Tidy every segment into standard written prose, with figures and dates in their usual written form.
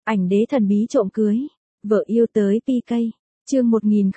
Ảnh đế thần bí trộm cưới. Vợ yêu tới PK. Chương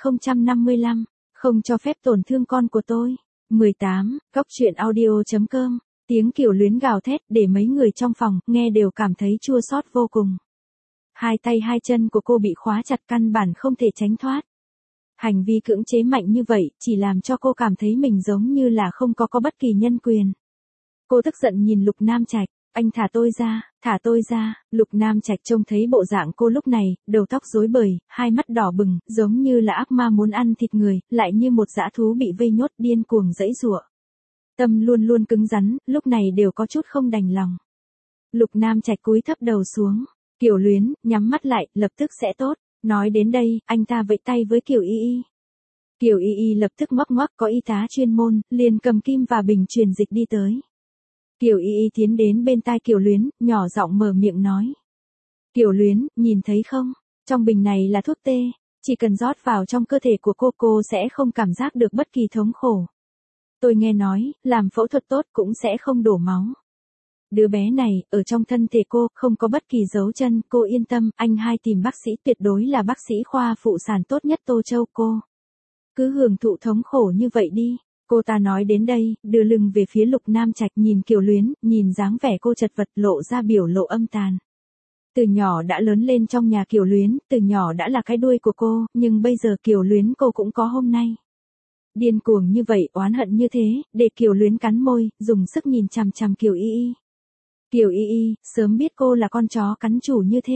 1055. Không cho phép tổn thương con của tôi. 18. Góc truyện audio.com. Tiếng Kiều Luyến gào thét để mấy người trong phòng nghe đều cảm thấy chua xót vô cùng. Hai tay hai chân của cô bị khóa chặt, căn bản không thể tránh thoát. Hành vi cưỡng chế mạnh như vậy chỉ làm cho cô cảm thấy mình giống như là không có bất kỳ nhân quyền. Cô tức giận nhìn Lục Nam Trạch. Anh thả tôi ra, thả tôi ra. Lục Nam Trạch trông thấy bộ dạng cô lúc này, đầu tóc rối bời, hai mắt đỏ bừng, giống như là ác ma muốn ăn thịt người, lại như một dã thú bị vây nhốt điên cuồng giãy giụa. Tâm luôn luôn cứng rắn, lúc này đều có chút không đành lòng. Lục Nam Trạch cúi thấp đầu xuống. Kiều Luyến, nhắm mắt lại, lập tức sẽ tốt. Nói đến đây, anh ta vẫy tay với Kiều Y Y. Kiều Y Y lập tức ngoắc ngoắc, có y tá chuyên môn, liền cầm kim và bình truyền dịch đi tới. Kiều Y Y tiến đến bên tai Kiều Luyến, nhỏ giọng mở miệng nói. Kiều Luyến, nhìn thấy không? Trong bình này là thuốc tê, chỉ cần rót vào trong cơ thể của cô sẽ không cảm giác được bất kỳ thống khổ. Tôi nghe nói, làm phẫu thuật tốt cũng sẽ không đổ máu. Đứa bé này, ở trong thân thể cô, không có bất kỳ dấu chân, cô yên tâm, anh hai tìm bác sĩ tuyệt đối là bác sĩ khoa phụ sản tốt nhất Tô Châu cô. Cứ hưởng thụ thống khổ như vậy đi. Cô ta nói đến đây, đưa lưng về phía Lục Nam Trạch, nhìn Kiều Luyến, nhìn dáng vẻ cô chật vật, lộ ra biểu lộ âm tàn. Từ nhỏ đã lớn lên trong nhà Kiều Luyến, từ nhỏ đã là cái đuôi của cô, nhưng bây giờ Kiều Luyến cô cũng có hôm nay. Điên cuồng như vậy, oán hận như thế, để Kiều Luyến cắn môi, dùng sức nhìn chằm chằm Kiều Y Y. Kiều Y Y, sớm biết cô là con chó cắn chủ như thế.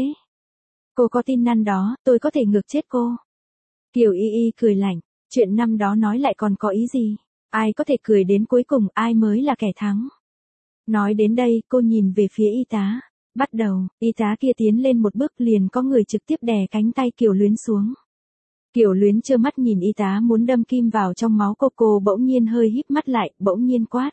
Cô có tin năm đó, tôi có thể ngược chết cô. Kiều Y Y cười lạnh, chuyện năm đó nói lại còn có ý gì? Ai có thể cười đến cuối cùng, ai mới là kẻ thắng. Nói đến đây, cô nhìn về phía y tá. Bắt đầu, y tá kia tiến lên một bước, liền có người trực tiếp đè cánh tay Kiều Luyến xuống. Kiều Luyến trơ mắt nhìn y tá muốn đâm kim vào trong máu cô bỗng nhiên hơi híp mắt lại, bỗng nhiên quát.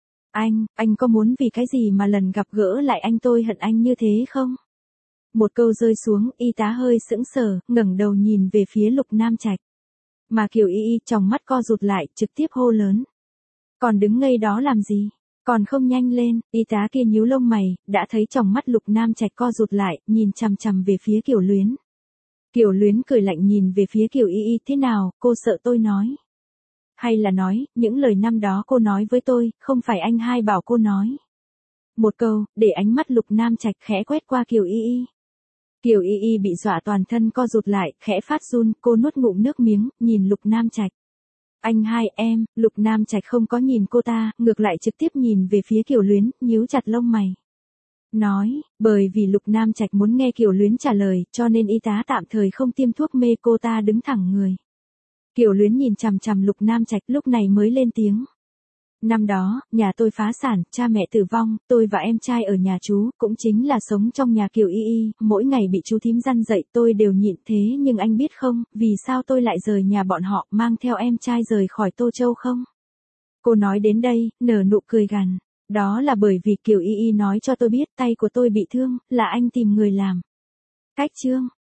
Anh có muốn vì cái gì mà lần gặp gỡ lại anh tôi hận anh như thế không? Một câu rơi xuống, y tá hơi sững sờ, ngẩng đầu nhìn về phía Lục Nam Trạch. Mà Kiều Y Y trong mắt co rụt lại, trực tiếp hô lớn. Còn đứng ngây đó làm gì? Còn không nhanh lên, y tá kia nhíu lông mày, đã thấy trong mắt Lục Nam Trạch co rụt lại, nhìn chằm chằm về phía Kiều Luyến. Kiều Luyến cười lạnh nhìn về phía Kiều Y Y, thế nào, cô sợ tôi nói? Hay là nói, những lời năm đó cô nói với tôi, không phải anh hai bảo cô nói? Một câu, để ánh mắt Lục Nam Trạch khẽ quét qua Kiều Y Y. Kiều Y Y bị dọa toàn thân co rụt lại, khẽ phát run, cô nuốt ngụm nước miếng, nhìn Lục Nam Trạch. Anh hai em, Lục Nam Trạch không có nhìn cô ta, ngược lại trực tiếp nhìn về phía Kiều Luyến, nhíu chặt lông mày. Nói, bởi vì Lục Nam Trạch muốn nghe Kiều Luyến trả lời, cho nên y tá tạm thời không tiêm thuốc mê, cô ta đứng thẳng người. Kiều Luyến nhìn chằm chằm Lục Nam Trạch, lúc này mới lên tiếng. Năm đó, nhà tôi phá sản, cha mẹ tử vong, tôi và em trai ở nhà chú, cũng chính là sống trong nhà Kiều Y Y, mỗi ngày bị chú thím răn dạy tôi đều nhịn, thế nhưng anh biết không, vì sao tôi lại rời nhà bọn họ, mang theo em trai rời khỏi Tô Châu không? Cô nói đến đây, nở nụ cười gằn. Đó là bởi vì Kiều Y Y nói cho tôi biết tay của tôi bị thương, là anh tìm người làm. Cách chương,